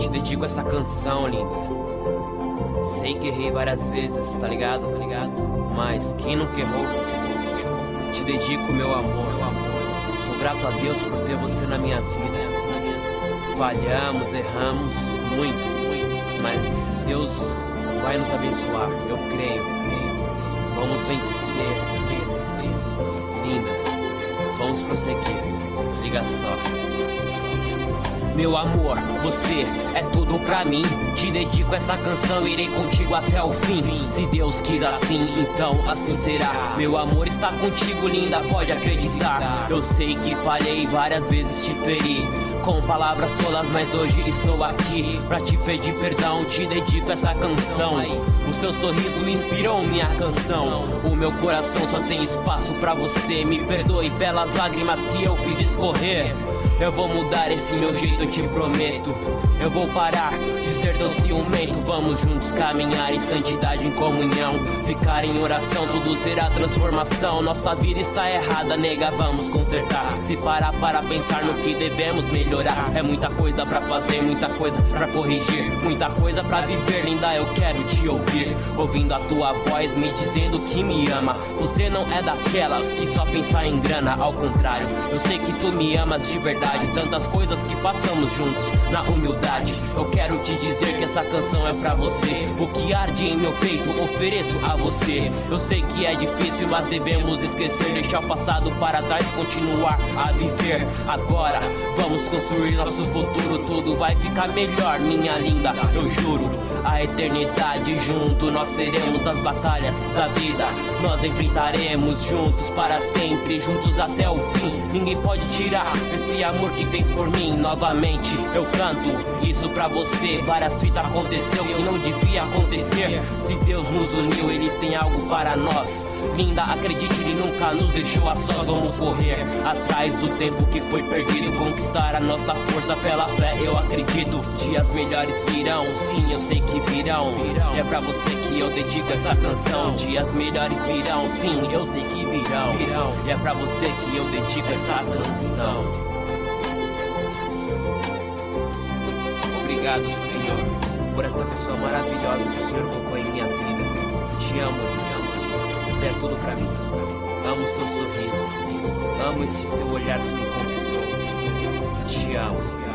te dedico essa canção, linda. Sei que errei várias vezes, tá ligado? Mas quem nunca errou? Te dedico meu amor. Sou grato a Deus por ter você na minha vida. Falhamos, erramos muito, mas Deus vai nos abençoar, eu creio. Vamos vencer, linda. Vamos prosseguir, se liga só. Meu amor, você é tudo pra mim. Te dedico essa canção, irei contigo até o fim. Se Deus quis assim, então assim será. Meu amor está contigo, linda, pode acreditar. Eu sei que falhei, várias vezes te feri com palavras tolas, mas hoje estou aqui pra te pedir perdão. Te dedico essa canção. O seu sorriso inspirou minha canção. O meu coração só tem espaço pra você. Me perdoe pelas lágrimas que eu fiz escorrer. Eu vou mudar esse meu jeito, eu te prometo. Eu vou parar de ser tão ciumento. Vamos juntos caminhar em santidade, em comunhão. Ficar em oração, tudo será transformação. Nossa vida está errada, nega, vamos consertar. Se parar para pensar no que devemos melhorar. É muita coisa pra fazer, muita coisa pra corrigir, muita coisa pra viver, linda, eu quero te ouvir. Ouvindo a tua voz me dizendo que me ama. Você não é daquelas que só pensa em grana, ao contrário, eu sei que tu me amas de verdade. Tantas coisas que passamos juntos na humildade. Eu quero te dizer que essa canção é pra você. O que arde em meu peito ofereço a você. Eu sei que é difícil, mas devemos esquecer, deixar o passado para trás, continuar a viver agora. Vamos construir nosso futuro, tudo vai ficar melhor, minha linda, eu juro. A eternidade junto, nós seremos as batalhas da vida. Nós enfrentaremos juntos para sempre, juntos até o fim. Ninguém pode tirar esse amor que tens por mim. Novamente eu canto isso pra você. Várias fitas aconteceu que não devia acontecer. Se Deus nos uniu, Ele tem algo para nós. Linda, acredite, Ele nunca nos deixou a sós. Vamos correr atrás do tempo que foi perdido, conquistar a nossa força pela fé, eu acredito. Dias melhores virão, sim, eu sei que virão. É pra você que eu dedico essa canção. Dias melhores virão, sim, eu sei que virão. E é pra você que eu dedico essa canção. Obrigado, Senhor, por esta pessoa maravilhosa que o Senhor colocou em minha vida. Te amo, você é tudo pra mim. Amo o seu sorriso, amo esse seu olhar que me conquistou. Te amo.